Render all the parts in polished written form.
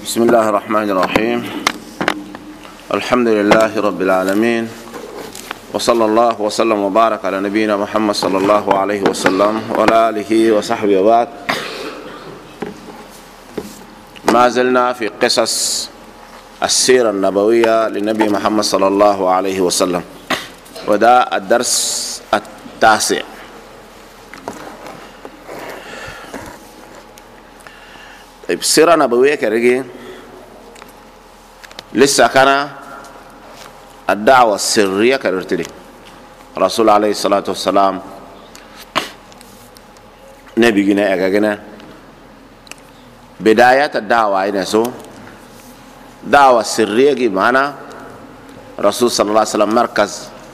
بسم الله الرحمن الرحيم. الحمد لله رب العالمين، وصلى الله وسلم وبارك على نبينا محمد صلى الله عليه وسلم وعلى آله وصحبه وبعد. ما زلنا في قصص السيرة النبوية للنبي محمد صلى الله عليه وسلم، وده الدرس التاسع. طيب السيرة النبوية كرجي لسه كان الدعوة السرية كرتلي رسول عليه الصلاة والسلام نبي جنا أجنا بداية الدعوة هنا دعوة سرية جمانا رسول صلى الله عليه وسلم مركز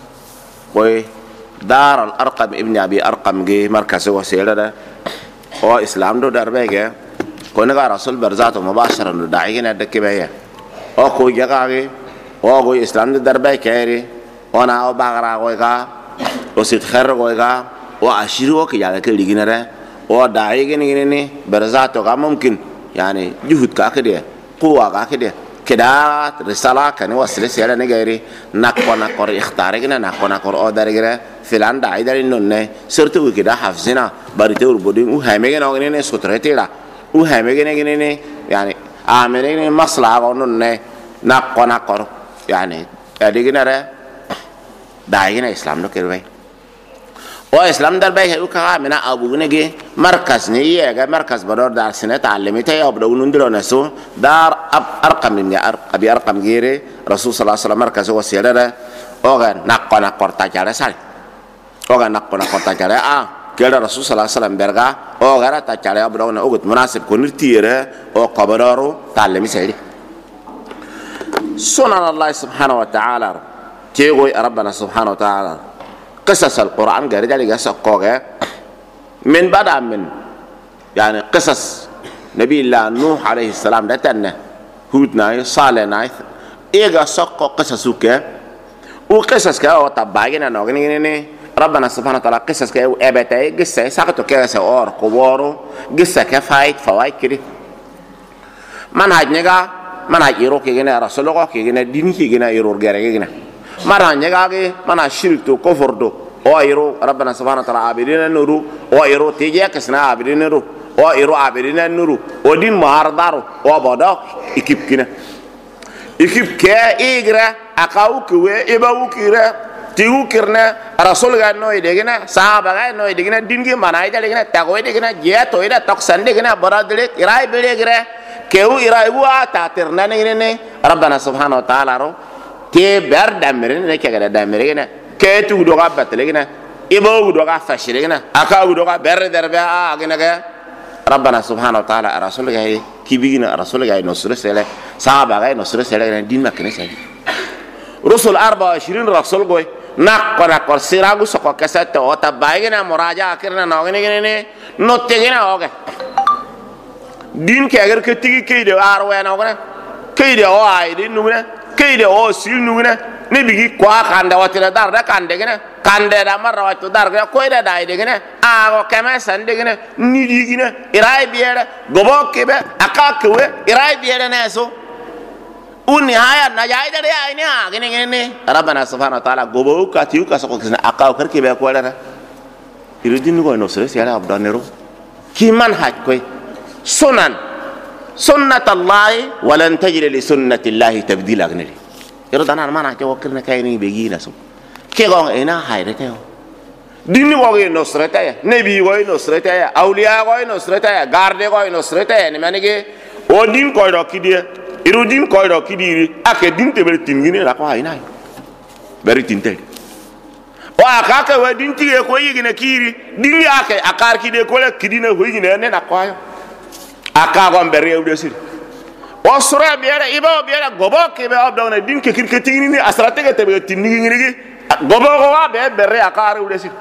دار الأرقم ابن أبي أرقم جي مركز وسيلة هو إسلام دو دربه كونغا رسول برزاتو مباشرة داعينا دكبايا او كو جاغي او كو اسلام درباي كيري وانا او باغرا غويغا او سيت خير غويغا او اشيرو كي يالا كل ديغينرا او داعيغي ني برزاتو غا ممكن يعني جهود كاكدي قوه كاكدي كدا رساله كان وصل سيلا نغيري نكونا كور اختارغنا نكونا كور او دارغرا فلان داعي داري نون سرتو كدا حفظنا باريتور بودين او هاميغن اوغني سوتريتيلا وهمجني يعني عاملين مصلحة قانون نقر يعني أدينا را داعينا إسلام لو كيربي وإسلام دربي هو كمان أبو نجي مركز نيجي مركز بدور دار سنة تعلمته يبدو نندلو نسو دار أرقم من أبي أرقم غيره رسول صلى الله عليه وسلم مركز هو سيرة أوغان نقر تجارة سال أوغان نقر تجارة كلا رسول صلى الله عليه وسلم برجع أو غيره تجارة أبدو نأخذ مناسب كونرتيره أو قبرارو تعلمي سيري سنن الله سبحانه وتعالى تيجي ربنا سبحانه وتعالى قصص القرآن غير ذلك سقوقه من بعد من يعني قصص نبي الله نوح عليه السلام ده تنه هود ناي صالح ناي إيجا سقو قصصك وقصص كه وتبعينا نوعين ربنا سبحانه وتعالى قصص كه أبتاي قصة ساقطو كه سأور قوارو قصة كفايد فوايد كده منهج نجا منهج يروح كيجنا رسولك كيجنا دين كيجنا يروح غيره كيجنا منهج نجا كي منهج شركتو كفرتو أو يروح ربنا سبحانه وتعالى عابدين النورو أو يروح تيجي كسنا عابدين النورو أو يروح عابدين النورو أو دين مهاردارو أو بدأ يكيب كنا يكيب كه إيجرا أكاو كوي إباو كيرا تيجو كرنا رسول غنو يدينا صحابة غنو يدينا دين كي مناي جالينا تقوي يدينا جيا تويدا تقصن يدينا برادلك إراي بيليجرا كيو إراي بوا تاترنا نيني ربنا سبحانه وتعالى رو كي بير دامرين نكيا كده دامرين كي تودوغا بتلينا إبو دوغا فشلينا أكاو دوغا بير دربيا أجينا كده ربنا سبحانه وتعالى رسول غاي كيبينا رسول غاي نصر سله صحابة غاي نصر سله دين ما كنيسة رسول 24 رسول غاي نقر سيراغو سقو كسات او تبايغنا مراجعه كرنا نوغني نوتيغنا اوغا دين كي اگر كتيغي كيدو اروي نوغنا كيدو او ايدي نوغنا كيدو او سيل نوغنا نبيغي كوا كاندا واتلا دار دا كاندغنا كاندا دا مر واتو دار كويدا دايدغنا اغو كما ساندغنا نيديغنا اراي بيرا غوبوكيبه اكاكوي اراي بيرا ناسو ونهاية نجايد ده يعني gini ربنا سبحانه وتعالى غوبو كاتيو كاسو كسنا اكاو كركي بي كولا يريدين نغو نوسرس يالا ابدا نيرو كي منهج كوي سنة الله ولن تجد لسنة الله تبديلا غنري يردنا منهج وكرنا كايني بيجينا سو كي غون اينا هايرتيو دين وغي نصرتايا نبي وغي نصرتايا اولياء وغي نصرتايا غاردي وغي نصرتايا نمانيغي او دين كوي روكيدي irudin koyro kidiri ake dinte bere tingini la ko hayna bere tinte o akaka we dinti e ko yigina kiri dingi ake akar kide ko le kidina ho yigina ne na ko ayo aka gon bere yewde sir o sura biere ibo biere gobo ke be abdo na dinke kirke tingini ni asrate ke te be tingi ngi gobo ko wa be bere akar yewde sir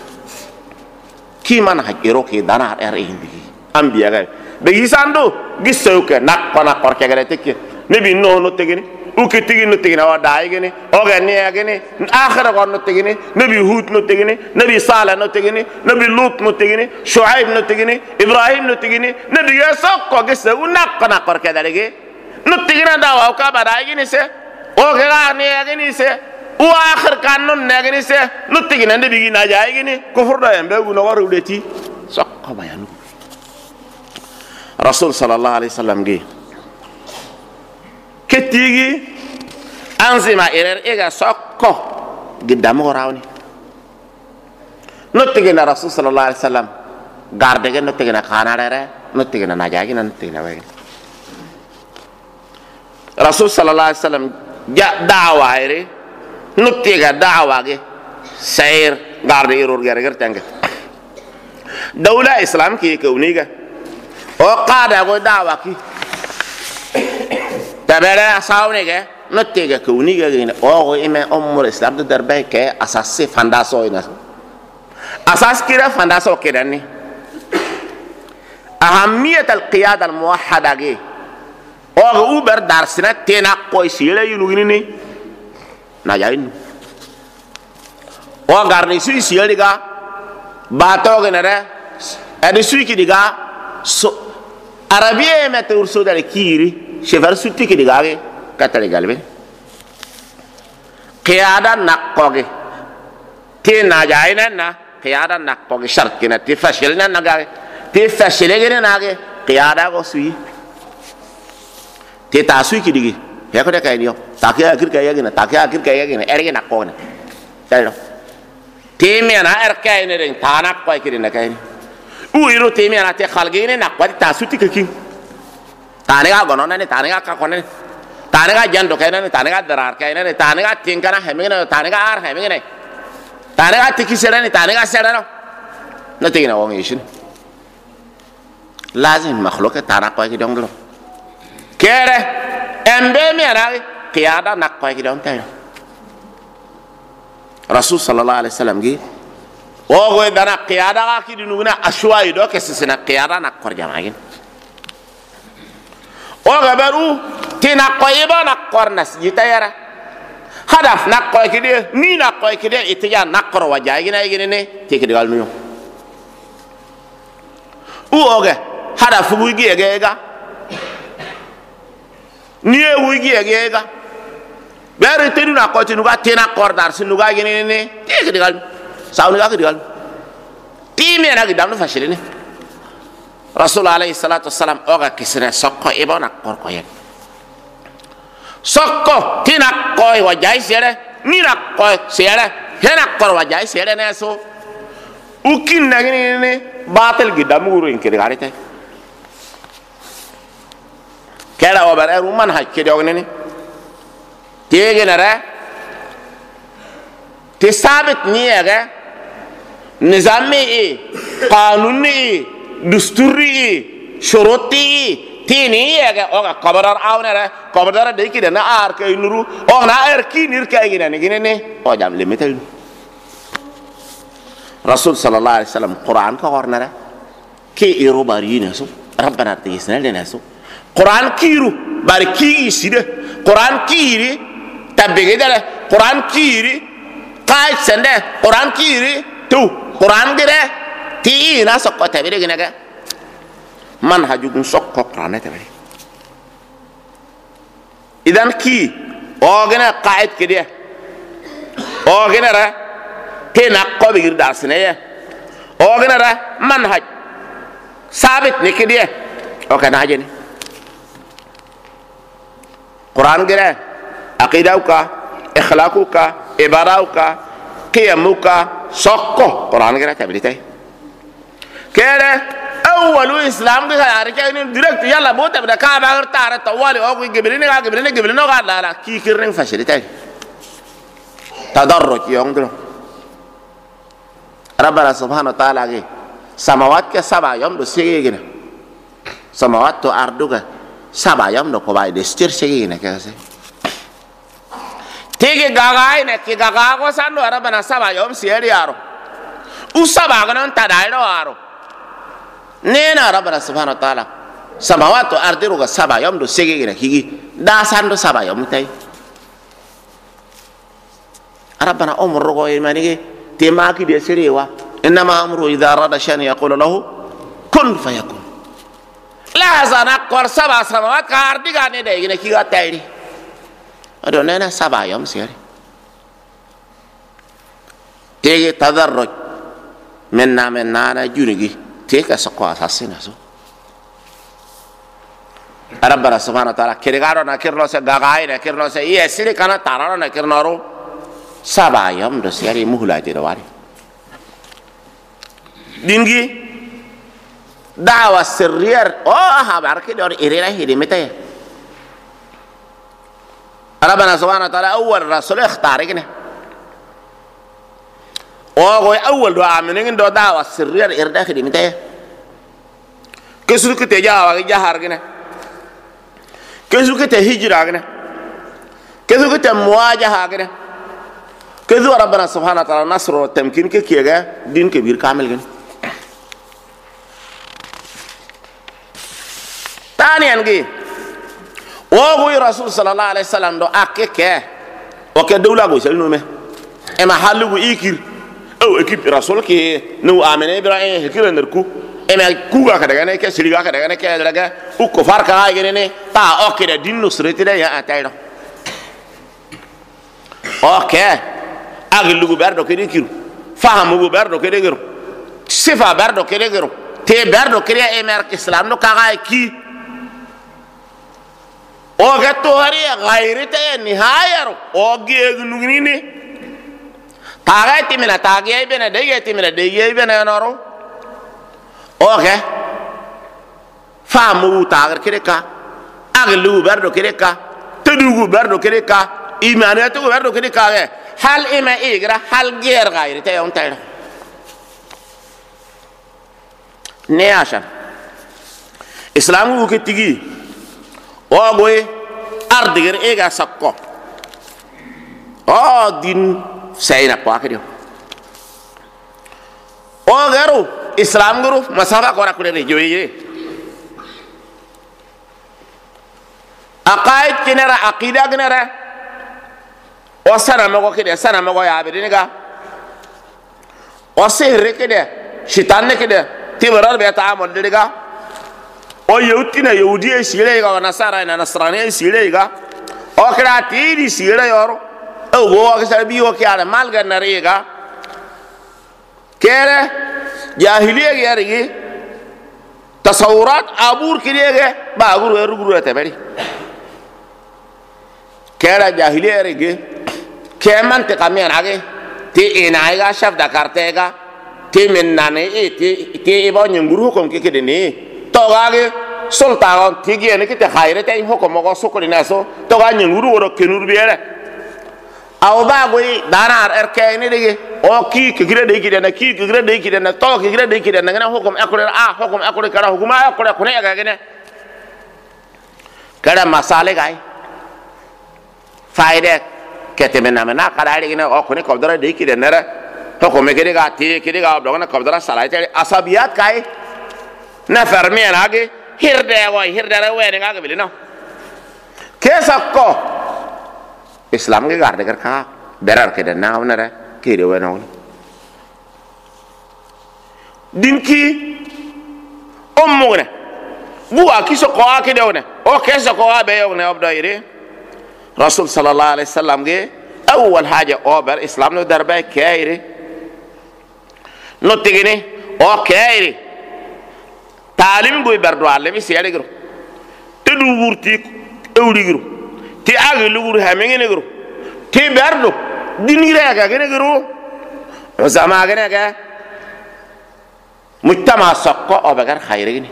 ki man hajiro ke dana er hindi ambiya ga بيساندو جسوكه نقنا قركه تكي نبي نو نتجني وكتيجي نتجني أو دايجني أو غني أجني آخر قرن نتجني نبي هود نتجني نبي صالح نتجني نبي لوط نتجني شعيب نتجني إبراهيم نتجني نبي يسوع جسوا نقنا قركه نتيجنا دعوة وكبر أجيني سه وكذا أجيني سه وآخر كانون أجيني سه نتيجنا نبيجي نجا أجيني كفر ده ينبغي نوار ولتي سق بيانو رسول صلى الله عليه وسلم جي كتيجي أنزما إيرر إيجا سقو قدامه وراوني نتيجنا رسول صلى الله عليه وسلم قاردك نتيجنا خانا رأي نتيجنا نجاجنا نتيجنا وين رسول صلى الله عليه وسلم جاء دعوة إيري نتيجة دعوة جي سير قارد إيرور غير تانك دولة إسلام كي كونيجا وقاد أقول دعوة كي تبرع ساونيجا نتيجة كونيجا جينا أو إما أمور الإسلام تدربه كه أساس فنداسو إناس أساس كده فنداسو كده ني أهمية القيادة الموحدة جي أو أوبر درسنا تنا كويسيلا يلوغيني ناجاين أو غارنيسي سياليغا باتو غنرا أدسوي كديغا عربية متورسو دالي كيري شفر سوتي كديغا كاتالي غالبي قيادة نقوغي تي ناجاين نا قيادة نقوغي شرط كنا تفشلنا نغاغي تفشلنا نغاغي قيادة غسوي تي تاسوي كديغي هيكو ده كاينيو تاكي اخر كايغينا تاكي اخر كايغينا ارغي نقوغنا تايلو تيمينا اركاينا رين تانا كوي كدينا كايني ويرو تيمينا تي خالغينا نقوي تاسوتي ككين تانيغا غونوناني تانيغا كاكوناني تانيغا جاندو كايناني تانيغا درار كايناني تانيغا تينكانا همينا تانيغا ار همينا تانيغا تيكي سيراني تانيغا سيرانو نتيجنا وميشن لازم مخلوق تانا كوي كدونغلو كيره امبيمي انا قياده نقوي كدون تايو رسول صلى الله عليه وسلم جي وغو دنا قياده كي دنونا اشواي دو كسسنا قياده نقور جماعين وغبرو تنا قيبا نقور ناس جيتايرا هدف نقوي كده ني نقوي كده اتجاه نقر وجاينا يجيني تيكي دغال نيو اوغه هدف بوغي اجيغا niye wugi egega bere tenu na ko tenu ga tena kordar sinu ga gene ne te digal sawni ga digal timi na gidam no fashilene rasul alayhi salatu wassalam oga kisra sokko ibona korko yen sokko tina ko wajai sere ni na ko sere hena kor wajai sere ne so ukin na gene ne batel gidam guru in kirgarite كلا وبرأي رومان هاي كده وغنني تيجي نرى تثابت نيجا نظامي إيه قانوني إيه دستوري إيه شروطي إيه تيني يجا أوكا كبرار أو نرى كبرار ده كده نار كينورو أو نار كينير كأيجنا نجيني أو جام لمتل رسول صلى الله عليه وسلم قرآن كهور نرى كي إيروباري نسو ربنا تيسنا لنسو قرآن كيرو باركي سيده قرآن كيري تبغي ده قرآن كيري قاعد سنده قرآن كيري تو قرآن ده تي ناس سقط تبغي كناك من هجوم سقط قرآن تبغي إذن كي أوغنا قاعد كده أوغنا را تنا قبير دارسناه أوغنا را منهج ثابت نكده أوكنا هجني قرآن كده عقيدة إخلاقك عبارك قيمك سقط قرآن كده تبليته كده أول إسلام كده عارك إنه direct يلا بوت بدأ كابر تارة طوالي أو جبرينه قال لا كي كيرن فشلته تدرج يوم ده ربنا سبحانه وتعالى سماوات كسبع يوم بسيجنا سماوات تو أرضك سبع يوم دو كوباي دستير سيجينا كذا تيجي غاغاي نكى غاغا وسانو ربنا سبع يوم سيري أرو وسبع كنون تدايرو أرو نينا ربنا سبحانه وتعالى سماوات أرضك سبع يوم دو سيجينا كذي دا سانو سبع يوم تاي ربنا أمر رغوي مانيجي تماكي دسيريوا إنما أمره إذا أراد شأن يقول له كن فيكون la zana kor saba samawat ka ardiga ne da yine kiga tayri ado nena saba yom sere tege tadarruj menna na junigi teka sakwa asasina so rabbana subhanahu wa ta'ala kirgaro na kirno se gagai na kirno se yesiri kana tarano na kirnoro saba yom do sere muhla de wari dingi دعوة سرية هبارك دور إيرينا هيدي متى ربنا سبحانه وتعالى أول رسول اختاركنا أول دعاء منين دو دعوة سرية إيرينا هيدي متى كسر كتجاوة جهاركنا كسر كتهجركنا كسر كتمواجهكنا كسر ربنا سبحانه وتعالى نصر والتمكين كيجا دين كبير كامل كنا tani angi wo rasul sallallahu alaihi wasallam do akeke o ke dawla go sel no me e ma halu ikir o ekip rasul ki no amene ibrahim hekira nerku e ma kuga ka daga ne ke siliga ka daga ne ke daga u ko farka ay ne ta o ke da din nusreti da ya ataydo o ke aglu go berdo ke dikiru fahamu go berdo ke dikiru sifa berdo ke dikiru te berdo ke e mer islam no ka ki oge tohari gairite nihayaro oge gnugini tagati mina tagiye bena degeti mina degeye bena noro oge famu tagar kireka aglu berdo kireka tedugu berdo kireka imanatu berdo kireka hal ima igra hal ger gairite on tayro ne ashan islamu ke tigi ogoy ardiger ega sakko din sayna pakrio ogaru islam guru masaba kora kure joye aqaid kinara aqida kinara osana mago kide sana mago ya bediniga osihre kide shitanne kide tibarar be taamul diga o yautina yahudiya sire ga nasara na nasrani sire ga o krati sire yor o go ga sabi o kyara malga nariga kere jahiliya yarigi tasawurat abur kirege ba guru te bari kera jahiliya yarigi keman te kamian age ti inaiga shafda kartega ti minnane ti ibo nyunguru hukum kikidini togage sultan tigi ne kite khaire tay hoko mogo sokori naso toga nyunguru woro kenur biere aw ba goy danar erke ne dege o ki kigre de kide na ki kigre de kide na to kigre de kide na ngana hukum akure hukum akure kara hukuma akure kune ga gene kada masale gai faide kete mena mena kada de gene o kune kobdara de kide nara hukum kide ga ti kide ga dogana kobdara salai tay asabiyat kai na fermian age hirde we nga beli no kesa ko islam ge garde ka berar ke na onare ke de we no dinki omune bu akiso ko ake de one o kesa ko abe yo ne obdo ire rasul sallallahu alaihi wasallam ge awwal haja ober islam no darba kaire no tigini o kaire talim goy berdo alemi siyade gro te du wurti ewli gro ti agi lugur ha mengene gro ti berdo dinire ga gene gro zama gene ga mujtama sakko obagar khayre gene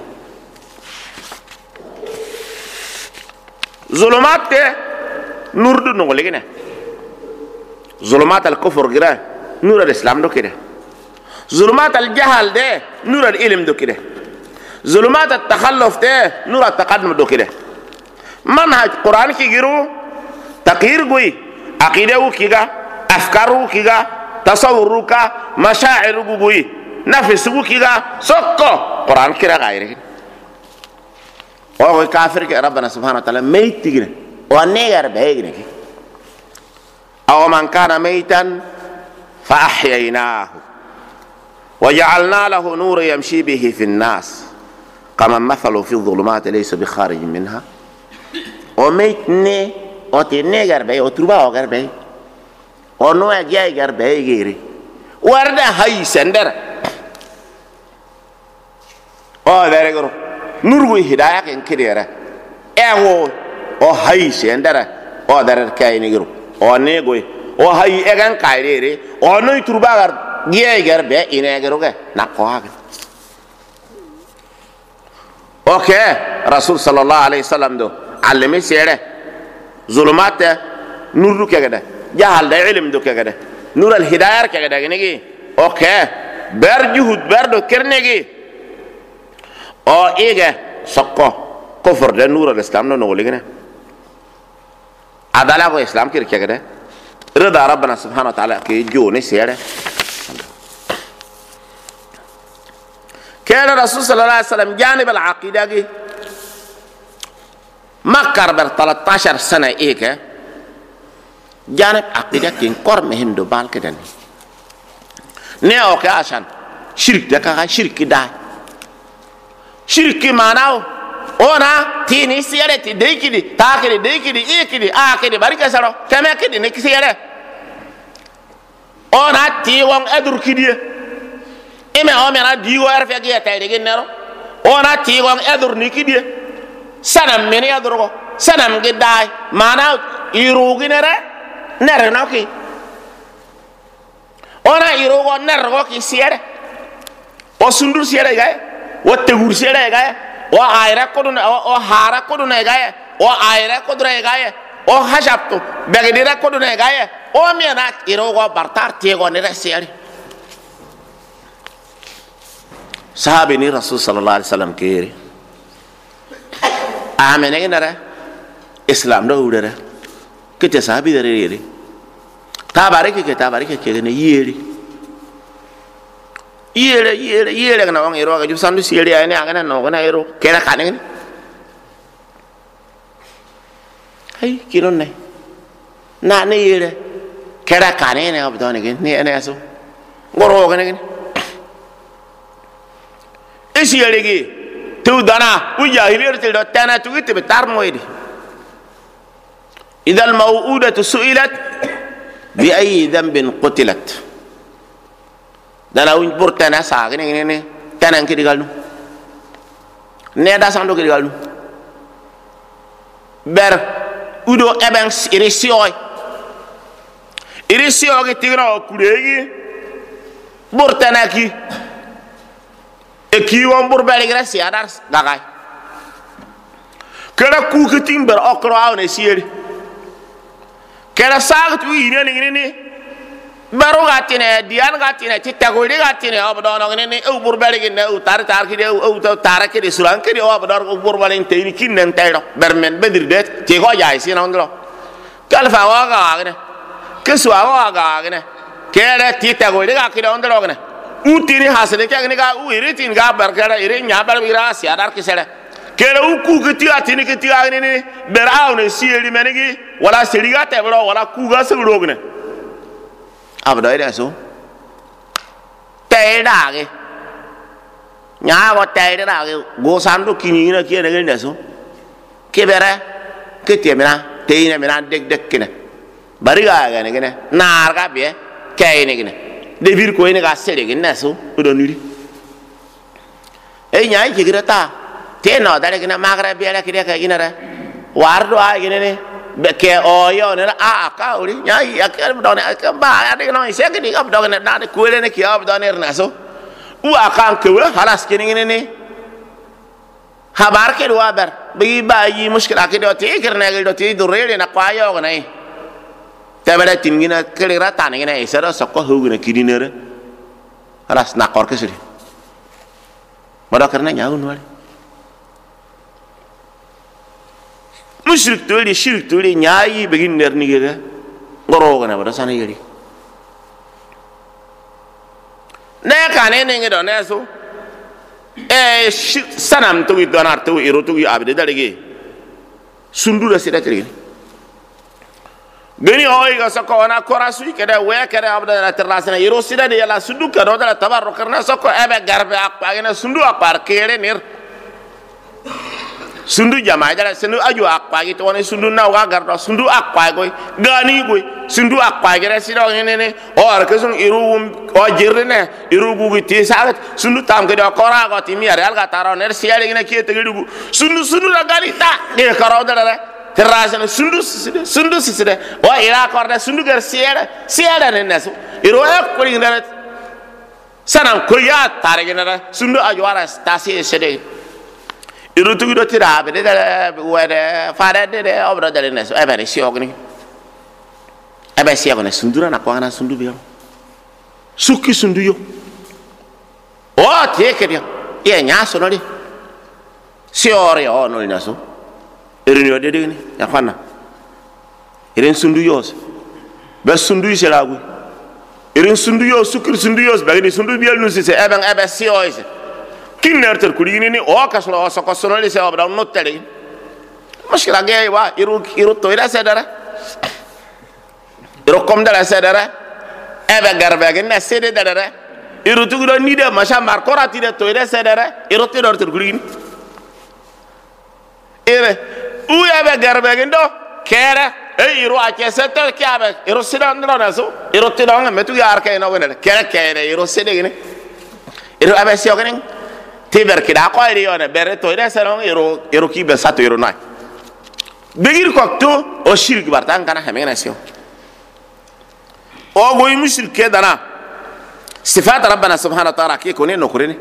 zulumat te nurdu no legene zulumat al kufr gira nur al islam do kide zulumat al jahal de nur al ilm do kide ظلمات التخلف ده نور التقدم دو كده منهج قرآن کی گرو تقیر گوی عقیده و کیگا افکار و کیگا تصور و کا مشاعر و گوی نفس و کیگا سکو قرآن کی را غیر او کافر کے ربنا سبحانه وتعالى میت تیگنے و نیگر بهگنے کی او من کان میتا فاحییناه وجعلنا له نور يمشي به في الناس كما مثل في الظلمات ليس بخارج منها وميتني وتني غربي وتربا غربي ونو اجي غربي غيري ورده هاي سندر دارغرو نورغي هدايا كن كديره اهو هاي سندر دار كايني غرو نيغوي هاي اغان كايري نو تربا غربي غربي اني غروغه نقوا اوكي رسول صلى الله عليه وسلم دو علمي سيره ظلمات نور كده جهل ده علم دو كده نور الهدايه كده نيجي اوكي برجهود بردو كرنيجي ايجا سقو كفر ده نور الاسلام نو لغنا عداله الاسلام كده رضا ربنا سبحانه وتعالى كي جوني سيره كان الرسول صلى الله عليه وسلم جانب العقيدة ما كربر 13 سنة إيكا جانب عقيدة كين كور مهم دو بال كده ني اوكي عشان شرك ده شرك ده شرك معناه ona tini siyare ti deikidi takidi deikidi ikidi akidi barika saro kama kidi ne siyare ona ti won edur kidi ime o mena diwo erfe ge tayde ge nero ona ti won edur ni kidi sanam meni edur ko sanam ge dai mana irugi nere nere noki ona irugo nere ko ki siyare o sundur siyare ga o tegur siyare ga o ayra koduna o hara koduna gaye o ayra kodura gaye o hajabtu begedira koduna gaye o mena irogo bartar tiego ne reseri sahabi ni rasul sallallahu alaihi wasallam kiri amene ginara islam do udara kete sahabi dare yeri tabarike ke ne yeri yere na wang ero ga ju sandu siere ay ne aga no ga na ero kera kanen ay kiron ne na ne yere kera kanen ne abdo ne ne ene aso ngoro ga ne esi yere gi tu dana u jahiliyar til do tana tu gite be tar moydi idha al maw'udatu su'ilat bi ayyi dhanbin qutilat dala un portana sa ne tanan ki digal nu ne da sando ki digal nu ber udo eben irisio ki tigra kuregi portana ki e ki won bur bari grasi adar gagay kera ku ki timber okro awne sieri kera sagat wi ne baru gatine dian gatine titagori gatine abdono ne u burbali ne u tar ki de u tar ki de suran ki de abdor u burbali te ki nen tayro bermen bedir det ti go jay sin ondro kalfa wa ga ne kesu wa ga ne kere titagori ga ki de ondro ne u tini hasene ki ne ga u iritin ga bar kera iri nya bar bira si adar ki sele kere u ku ki ti atini ki ti ne berao ne sieri menegi wala seriga te bro wala ku ga sugro ne abdo ida so tay da ge nya go tay da ge go sandu kini na ki ne ne so ke bere ke te mena te ne mena dek kine bari ga ne nar ga be kay ne gine de bir ko ne ga sere ge ne so do nuri e nya ki gira ta te no da ge na magra be la ki de ka gine ra wardo a gine ne ke oyo ne a ka uri nya ya ke do ne ka ba ya de no ise ke di ka do ne na de ku ne ki ab do ne na so u akan ke wa halas ke ne habar ke do ber bi ba yi mushkila ke do ti ke ne do ti do re na kwa yo ne te bere tingina ke ra ta ne ne ise ro so ko hu ne ki di ne re halas na kor ke suri mada karna nya un wali mushrik tuli shirk tuli nyai begin ner ni gere ngoro gana bada sana yeri ne kane ne ngedo ne so sanam to donar to iro to abde dalege sundu da sida kiri gani hoy ga sako na korasu kede we kede abda la terrasna iro sida de la sundu ka do da tabarro karna sako ebe garbe akpa gena sundu akpar kere nir sundu jama'a dala sundu aju akpa gi to ne sundu na wa gardo sundu akpa goy gani goy sundu akpa gi resiro ne o ar kesun iruum o jirne irugu gi ti sagat sundu tam ke do kora go ti mi ar alga taro ner siali ne ki te gidu sundu la gani ta de karo dala terrasen sundu siside o ira korda sundu gar siada ne nesu iro e ko li ndara sanam ko ya tare gena sundu aju ara stasi sede iru tu do tira be de wede fare de obra de nes e bere si ogni e be si ogni sundura na kwa na sundu bi suki sundu yo o te ke dia e nya so no di si ore o no ina so iru yo de ni ya fana irin sundu yo be sundu se la gu irin sundu yo sukir sundu yo be ni sundu bi el no se e be si o ise kinnerter kulini ni o kaslo o sokosono li se obra notteli mushkila gay wa iru to ira sedara iru kom dara sedara ebe garbe gna sede dara iru tugudo ni de masha markora ti de to ira sedara iru ti dorter kulini ebe u ebe garbe gndo kera e iru a keseter kyabe iru sidan ndona so iru ti donga metu yar kay no wene kere iru sede gni iru abe si ogni tiber kida ko iri yone bere to ire seron iro ki be sato iro nay begir ko to o shirk bartan kana hamena sio o goy mushrik ke dana sifat rabbana subhanahu wa ta'ala ki kone no kurini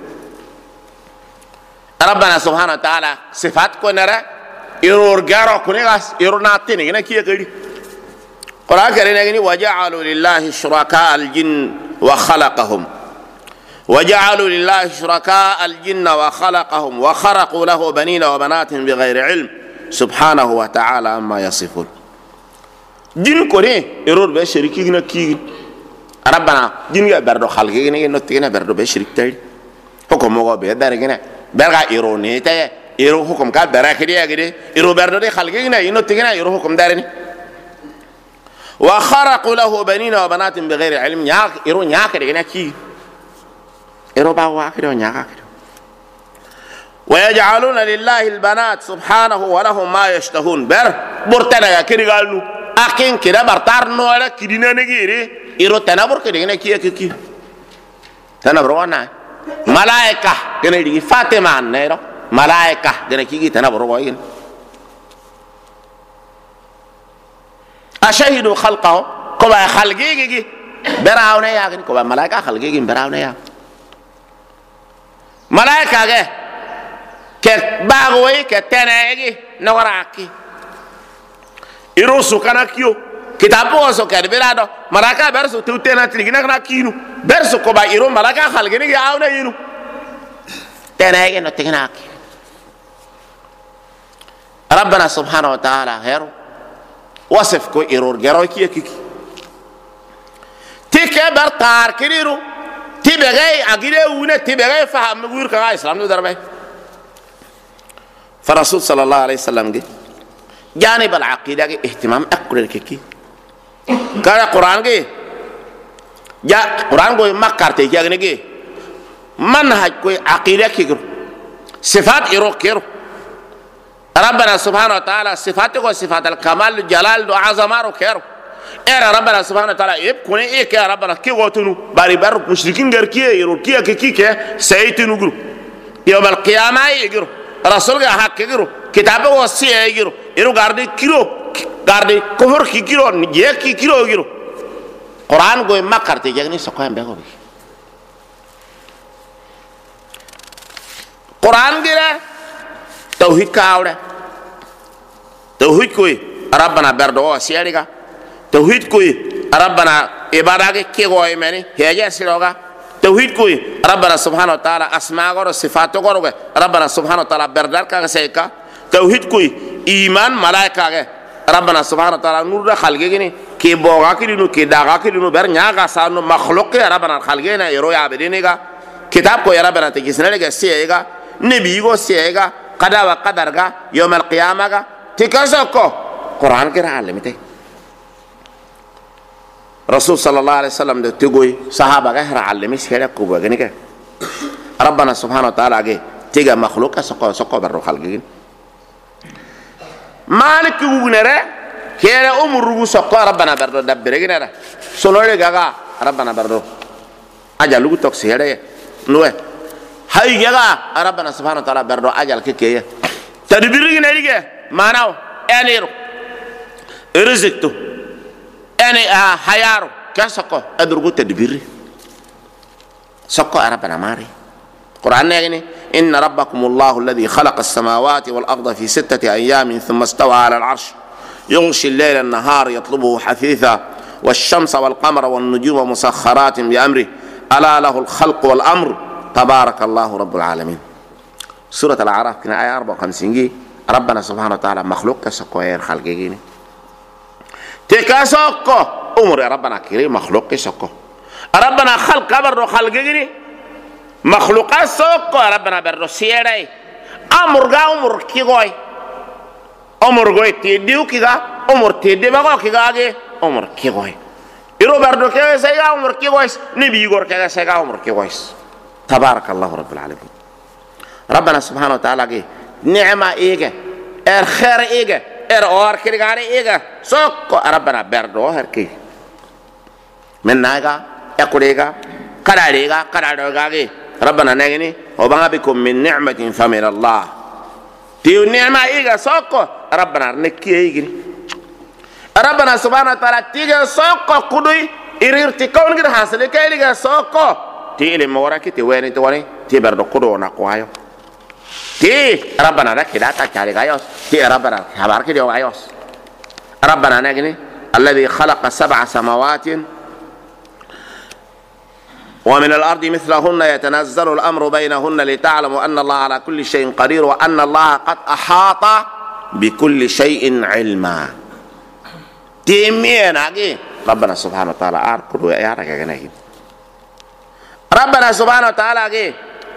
rabbana subhanahu wa ta'ala sifat ko nara iro garo kone gas iro natini gina ki gari qur'an karina gini waja'alu lillahi shuraka al-jinn wa khalaqahum وجعلوا لله شركاء الجن وخلقهم وخرقوا له بنين وبنات بغير علم سبحانه وتعالى عما يصفون جن كوري يرور بشريكينا كي ربنا جن بردو خلقينا نوتينا بردو بشريك تاي حكم مو بيدارغنا برغا ايروني تاي ايرو حكم كا براكدي اغدي ايرو بردو دي خلقينا نوتينا ايرو حكم دارني وخرقوا له بنين وبنات بغير علم ياك ايرو نياك دينا كي إربا واكدو نياكدو ويجعلون لله البنات سبحانه ولهم ما يشتهون بر برتنا كيرغالو اكين كده برتار نو على كدينا نغيري إرو تنابر كدينا كي تنابر وانا ملائكة كنا دي فاطمة نيرو ملائكة كنا كي تنابر واين أشهدوا خلقه كما خلقي براونا يا كما ملائكة خلقي براونا يا ملائكة كباغوي كتناغي نوراكي يروسو كاناكيو كتابو سو كربيرادو ملائكة برسو توتينا تريغنا كناكينو برسو كوبا يرو ملائكة خلقيني ياونا ينو تناغي نو تناكي ربنا سبحانه وتعالى هيرو وصف كو يرور جروي كي تيكي برتار كريرو تبغي عقيده ونا تبغي فهم غير كا اسلام دو دربه فرسول صلى الله عليه وسلم جانب العقيده اهتمام اكل كي قال القران جا قران كو مكارتي جاغني منهج كو عقيده كي صفات يروكيرو ربنا سبحانه وتعالى صفاته وصفات الكمال الجلال وعظمه كيرو era rabbana subhanahu wa ta'ala yeb kone e ke rabbana ke wotunu bari bar mushrikin gar kiye yero kiye ke saytinu gru yawm al qiyamah yegru rasul ga hak yegru kitabe wasiya yegru yero garde kufur ki kiro je ki kiro yegru quran go makarte jagni so ko ambe go quran gira tauhid ka awre tauhid ko rabbana bardo wasiya diga توحيد كوي ربنا عبادك كي غوي مني هي سيروغا توحيد كوي ربنا سبحانه وتعالى اسماء اور صفات اور ربنا سبحانه وتعالى بردار کا سيكا توحيد كوي ایمان ملائکہ ربنا سبحانه وتعالى نور خلقني كي بوغا كينو كي داغا كينو بر نياغا سانو مخلوق ربنا خلقنا يرو يعبدينيغا كتاب كو ربنا تجسنلغا سيغا نبيغو سيغا قدا وقدرغا يوم القيامه تكسكو قران كرا علمتي رسول صلى الله عليه وسلم ده تقول صحابة غير علمي سيرك كوبا غنيك ربنا سبحانه وتعالى تيجا مخلوق سقو برو خلقين malik ugunere kere umrugu sokko rabbana bardo dabbere ginera sonore gaga rabbana bardo ajal lugu tok sere noe hay gaga rabbana subhanahu wa ta'ala bardo ajal keke tadbiri gineri ge manaw eniro rizqtu ene hayaro kasako adrugu tadbiri sokko rabbana mari قرآن يعني إن ربكم الله الذي خلق السماوات والأرض في 6 أيام ثم استوى على العرش يغشي الليل النهار يطلبه حثيثا والشمس والقمر والنجوم مسخرات بأمره ألا له الخلق والأمر تبارك الله رب العالمين. سورة الأعراف كنا آية 54 ربنا سبحانه وتعالى مخلوق كسكو غير خلقيني تكاسكو أمر ربنا كريم مخلوق كسكو ربنا خلق أمر خلقيني مخلوقات سوق ربنا برو سيري امر كيغوي امر غوي تيديو كيغا امر تيدي باغو كيغاغي امر كيغوي يرو بردو كيغا سيغا امر كيغويس نبي غور كيغا سيغا امر كيغويس تبارك الله رب العالمين. ربنا سبحانه وتعالى نعمة ايغا الخير ايغا اور كيغاري ايغا سوق ربنا بردو هركي من ناغا اكوريغا كراريغا كراروغاغي ربنا نغني وبما بكم من نعمة فمن الله تيو نعمة إيجا سوكو ربنا نكي إيجري ربنا سبحانه وتعالى تيجا سوكو كدوي إريرتي كون غير حاصل كايليجا سوكو تي إلي موراكي تي ويني تواني تي بردو كدو نقوايو تي ربنا نكي لا تكالي غايوس تي ربنا حباركي ديو غايوس ربنا نغني الذي خلق 7 سماوات ومن الأرض مثلهن يتنزل الأمر بينهن لتعلموا أن الله على كل شيء قدير وأن الله قد أحاط بكل شيء علما. تيمين أجي ربنا سبحانه وتعالى أركض ويارك أجنيه ربنا سبحانه وتعالى أجي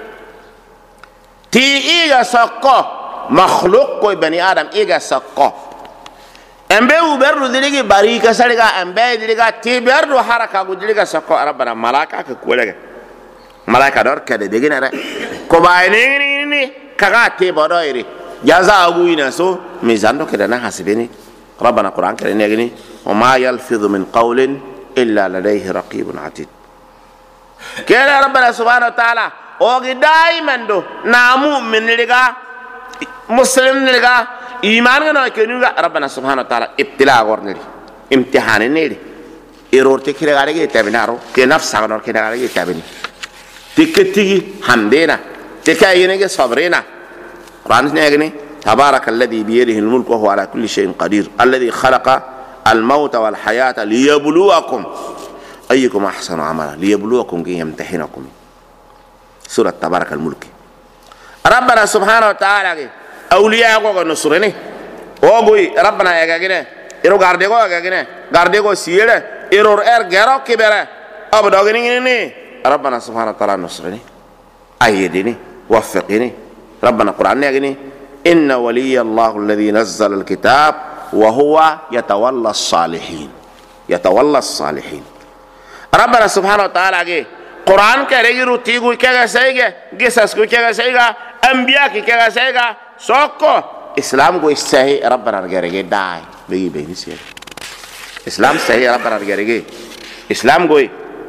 تي إيجا سقى مخلوق كوي بني آدم إيجا سقى أمبي وبرد دليك باريكا سالكا أمبي دليك تبرد حركة دليك سكوا ربنا ملاكا كقولك ملاكا دور كده بيجينا رأي كوبايني كذا تبرد جزاء أبوينا سو ميزانه كده نحاسبني ربنا القرآن كده نيجي وما يلفظ من قول إلا لديه رقيب عتيد كده ربنا سبحانه وتعالى وقي دائما دو نامو من لقى مسلم لقى إيمان كنا ربنا سبحانه وتعالى ابتلاء ورني امتحان نيري إيرور تكير غاري تابنارو كنفس عنا كنا غاري تابني تكتي حمدنا تكاينه صبرنا رانس نيجني تبارك الذي بيده الملك وهو على كل شيء قدير الذي خلق الموت والحياة ليبلوكم أيكم أحسن عملا ليبلوكم كي يمتحنكم. سورة تبارك الملك ربنا سبحانه وتعالى أولياء كو نصرني وغوي ربنا يغاغني إرو غارديغو يغاغني غارديغو سيله إرو غيرو كبره أبدوغني ربنا سبحانه وتعالى نصرني أيدني وفقني ربنا القرآن يغني إن ولي الله الذي نزل الكتاب وهو يتولى الصالحين يتولى الصالحين. ربنا سبحانه وتعالى قرآن كريغو تيغو كيغا سيغا جسس كو كيغا سيغا أنبياء كيغا سيغا سوكو إسلام كو إستهي ربنا رجعي داي بيجي بيني سير إسلام سهي ربنا رجعي إسلام كو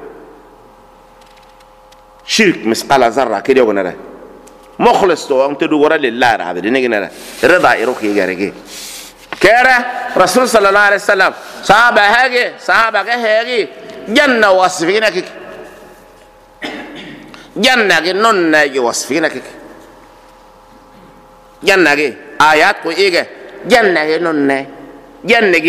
شرك مثقال ذرة كده يقولنا مخلص تو أنت دوغورا لله هذا دي نيجي رضا يروح يجري كره رسول صلى الله عليه وسلم صحابة هاجي جنة وصفينك جنة نون ناجي وصفينك جنة آيات كو إيجا جنة نون جنة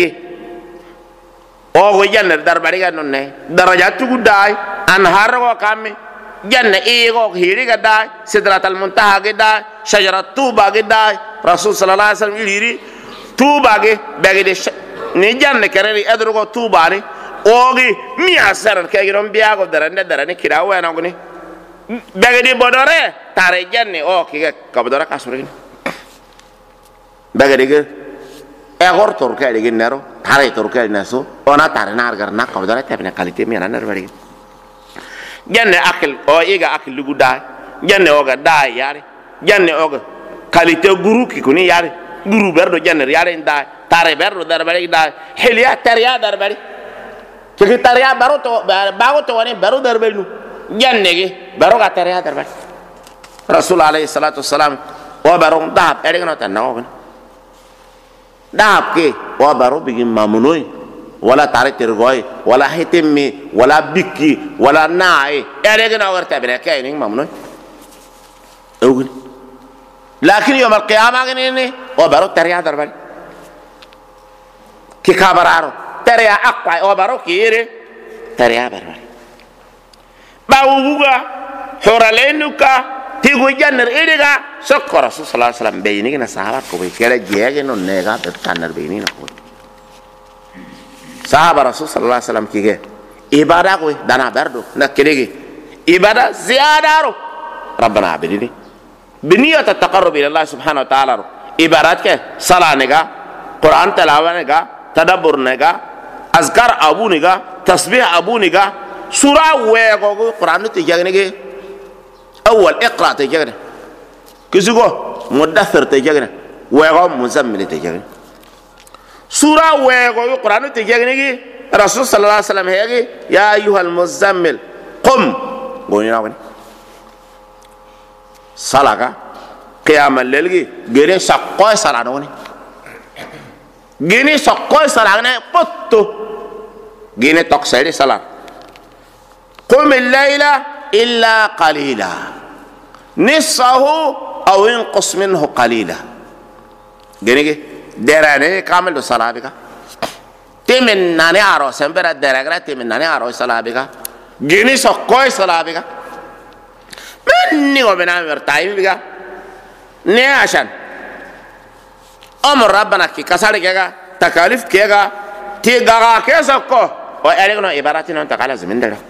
أو جنة درباريga نون درجات تقداي أنهار وكامي جنة إيجو هيري كداي سدرة المنتهى كداي شجرة توبة كداي رسول صلى الله عليه وسلم يري توبة كبعدي نجنة كرري أدركوا توبة ني أوغي مية سنة كيرون بياعو دراني كراوي أنا أقولني بعدي بدره تاري جنة أو كي كبدره كاسورين بعدي كي أغور توركا لكن نارو تاري توركا لناسو أنا تاري نار كرنا كبدره تبين كاليتي ميانا نربري جنة أكل أو إيجا أكل لغو داي جنة أوغا داي ياري جنة أوغا كاليتي غرو كي كوني ياري guru berdo janner yare nda tare berdo darbari da hilya tariya darbari ke tariya baro to bago to woni baro darbari nu jannege baro ga tariya darbari rasul alayhi salatu wassalam wa baro dahab erigno tan nawo dahab ke wa baro bigin mamunoi wala tare tergoy wala hitimmi wala bikki wala naai erigno warta bere kay ning mamunoi اوغن لكن يوم القيامه غنيني وبرو تريا دربل كي خبرارو تريا اقوى وبرو كيري تريا بربل باوغا حورالينوكا تيغو جنر ايدغا سكر رسول صلى الله عليه وسلم بيني نا صحابه كو بيكلا جيغي نو نيغا بتانر بيني نكو صحابه رسول صلى الله عليه وسلم كيغي عباده كو دانا بردو نكريغي عباده زيادارو ربنا عبدني بنية التقرب إلى الله سبحانه وتعالى عبارات کے صلاة نگا قرآن تلاوة نگا تدبر نگا اذکار ابو نگا تسبیح ابو نگا سورة ویگو قرآن تیجاگ نگے اول اقرأ تیجاگ نگے کسی کو مدثر تیجاگ نگے ویگو مزمل تیجاگ نگے سورة ویگو قرآن تیجاگ نگے رسول صلی اللہ علیہ وسلم ہے کہ یا ایوہ المزمل قم گونی ناوگنی صلاة قيام الليل جيني سقوي صلاة نوني جيني سقوي صلاة نوني بطو جيني تقصيري صلاة قم الليل إلا قليلا نصه أو ينقص منه قليلا جيني دراني كامل صلاة بك تمن ناني عرو سنبرا دراني تمن ناني عرو صلاة بك جيني سقوي صلاة بك مني وبنا مرتايم بيجا نه عشان امر ربنا كي كسر كيغا تكاليف كيغا تيغا كيسكو وارغنا عباراتنا انت قال زمن ده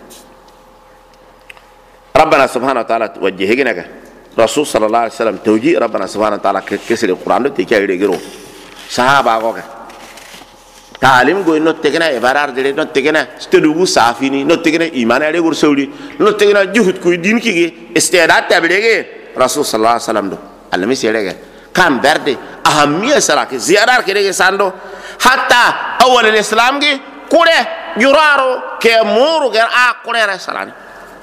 ربنا سبحانه وتعالى توجهنا رسول صلى الله عليه وسلم توجيه ربنا سبحانه وتعالى كسر القران دي كاي ديغرو صحابه غوغا تعليم غو نو تكنا عبارات دي نو تكنا استدوغو صافيني نو تكنا ايمان علي غور سوري نو تكنا جهود كوي دين كي استعداد تبليغي رسول صلى الله عليه وسلم دو علمي سيرغا كان برد اهميه سراك زيارات كده ساندو حتى اول الاسلام جي كوره يرارو كمورو غير كوره رسالاني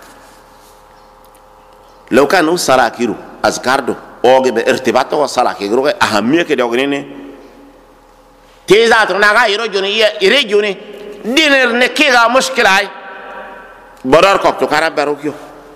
لو كانوا سلاكيرو اذكاردو اوغي بارتباطه وسلاكيرو اهميه كده اوغني تيزات ناغا يرجوني دينر نكيغا مشكله اي بدر كوكو كارا باروكيو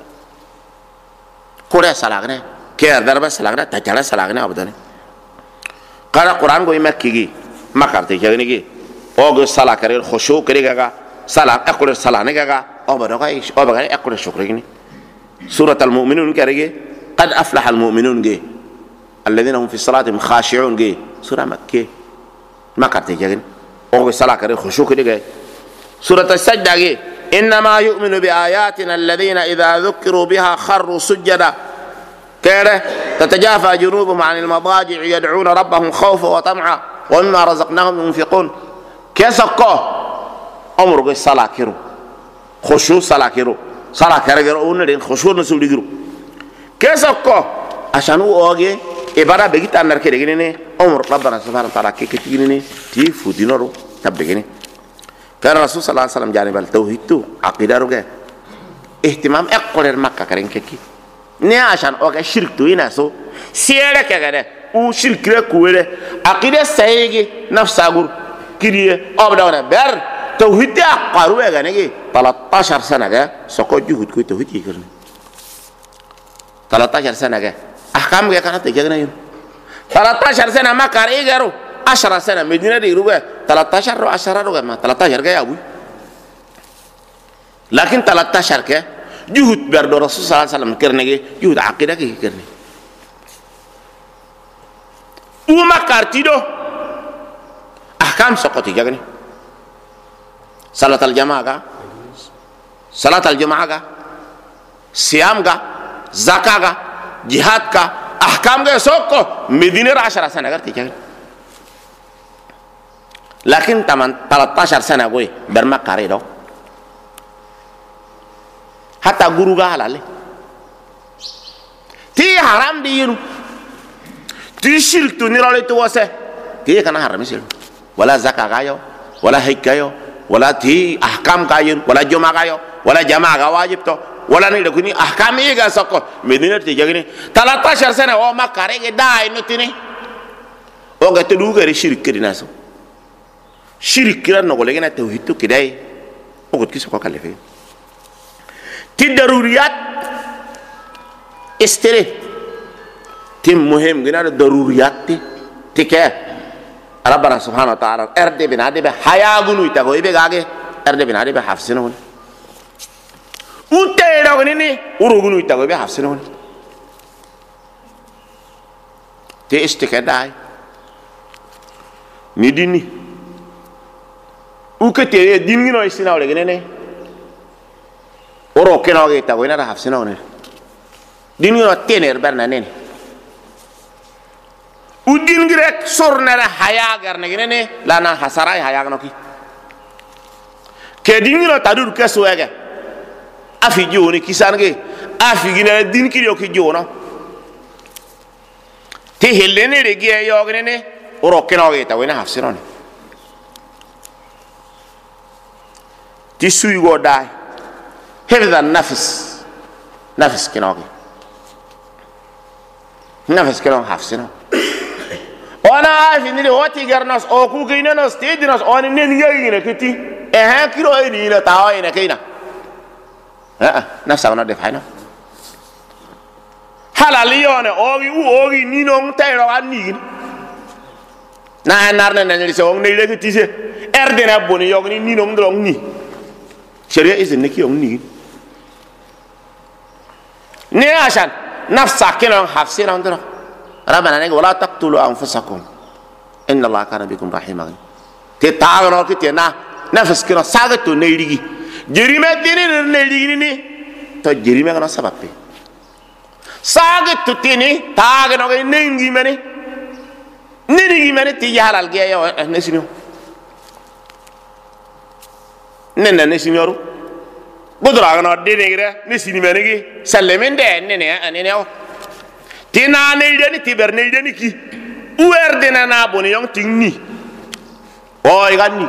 كوره سلاغني كير دربا سلاغنا تجالا سلاغنا ابداني قال القران كوي مكيغي مكارتي جاغنيغي اوغ سلا كرير خشوع كريغا سلا اكل سلا نغا او بدوغاي او بغاي اكل شكرغني سوره المؤمنون كريغي قد افلح المؤمنون جي الذين هم في صلاتهم خاشعون جي سوره مكيه مكارتي جاغن اوغ سلا كرير خشوع كريغا سوره السجده جي انما يؤمن باياتنا الذين اذا ذكروا بها خروا سجدا كيره تتجافى جنوبهم عن المضاجع يدعون ربهم خوفا وطمعا ومما رزقناهم ينفقون كيسكو امرغ الصلاه كيرو خشوع صلاه كيرو صلاه كيرو اون خشوع نسول ديرو كيسكو عشان اوغي ابارا بيتا نركيغني امر ربنا سبحانه وتعالى كيكتيني تي فودينورو تبغني كان الرسول صلى الله عليه وسلم جانب التوحيد تو عقيده رغه اهتمام اقرر مكه كرين كيكي ne عشان اوغا شرك تو يناسو سيره كغده او شرك ركوره عقيده سيغي نفس اغور كريه ابدانا بر توحيد اقارو غنيغي 13 سنه سكو جهود كو توحيد يكرني 13 سنه احكام كانت تجغنا 13 سنه ما كاري غيرو 10 سنه مدينه دي روغا 13 رو 10 رو ما 13 يا ابو لكن 13 كه جهود برد الرسول صلى الله عليه وسلم كرني جهود عقيده كرني وما كارتيدو احكام سقطي جاغني صلاه الجماعه صلاه الجماعه صيام زكاه جهاد احكام سوكو مدينه 10 سنه غير تجاغني لكن 13 سنه قوي برما كاريدو حتى غروغا حلال تي حرام دي ينو ti shirk tu ni rale to wase ti kana haram sil wala zakka gayo wala hikkayo wala ti ahkam kayin wala juma gayo wala jamaa ga wajib to wala ni kuni ahkam yi ga sako medina ti jagini 13 sana o makare ge dai no tini o ga to du ga shirk dina so shirk ran no gole gena tauhid to kidai o ko kiso ko kalefe ti daruriyat istere tim muhim gena daruriyat ti ke rabbana subhanahu wa ta'ala erde binade be hayagunu ita go ibe gage erde binade be hafsino unte ro ni urugunu ita go be hafsino te istike dai ni dini uke te dini no isina ole gene oro ke no ge ita go ina hafsino ne dini no tener berna ne udin grek sornera haya garne gene lana hasarai haya no ki ke dingiro tadur ke suega afi joni kisange afi gina din ki yo ki jono te helene rege yo gene oro ke no ge ta wena hafsirone ti suy go dai hevda nafs ke no ge nafs ke no hafsirone ona finire oti garnas o ku gine nos tedinos on nen yagine kiti ha kiro ni na tawa ina kaina na sauna de faina halalione ogi ni non tayro anni na narne ne so ne le kiti se erdena boni yogni ni non drong ni sharia izin ne ki on ni ne ashan nafsa kenon hafsina ndro ربنا نقول ولا تقتلوا أنفسكم إن الله كان بكم رحيما تتعاونوا كتير نفس كنا ساعتو نيريجي جريمة ديني نيريجي ني تو جريمة كنا سبب بي ساعتو تيني تعاونوا كي نيريجي مني تيجي حلال جاي يا نسينيو نن نسينيورو بدر أغنى ديني كده نسيني مني كي سلمين ده نني tina ne ideni tiber ne ideni ki uer dena na boni yong tingni o igani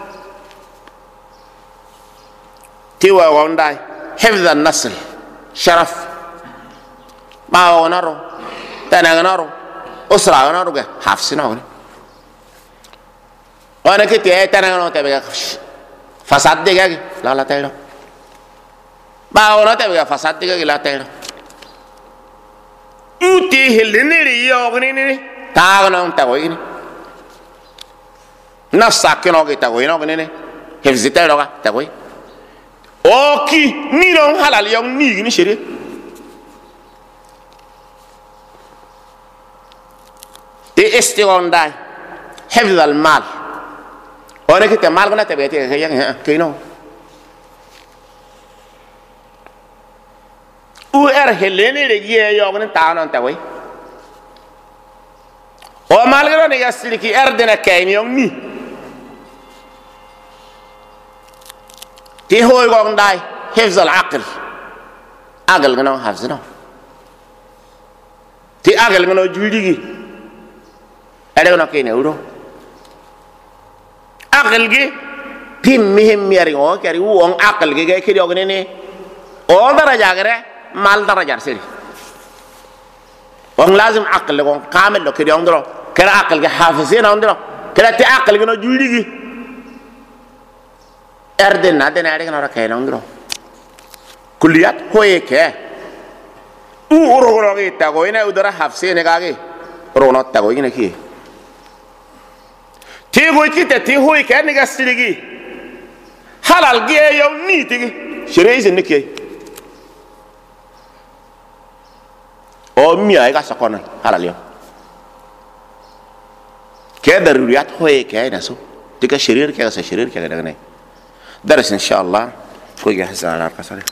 tiwa wondai hifdha an-nasl sharaf ma onaro tananaro usra onaro ga hafsina on ona ke te tananaro te ga fasad de ga la tayro ba ona te ga fasad de ga la tayro uti helene yogni ni taagna on tagoyni na sakino ge tagoyno ne hefzita roga tagoy oki ni non halal yong ni shiri te estigondai hefz al mal ore ke te mal gna te bete ke no u helene re ye yogni taanon tagoy o malgrado ne yasiri ki dena kayni yong ni ti hoy gong dai hifz al aql aql gno hafzno ti aql gno juligi ere gno kene uro aql gi tim mihim yari o kari u on aql gi ke kiri ogne ne o daraja gare mal daraja seri on lazim aql gon kamel lo kiri ondro kera aql gi hafizina ondro kera ti aql gno juligi erdena dena ere gno rakay ondro kulliyat hoye ke u uro gi tago ina udara hafsine gage rono tago ina ki ti go ki te ti hoye ke ni gasirigi halal gi yo ni tigi shere ne ki o mi ay ga sakona halal yo ke daruriyat hoye ke na so tiga shirir ke sa shirir ke daga ne درس إن شاء الله كوي جاهز على القصر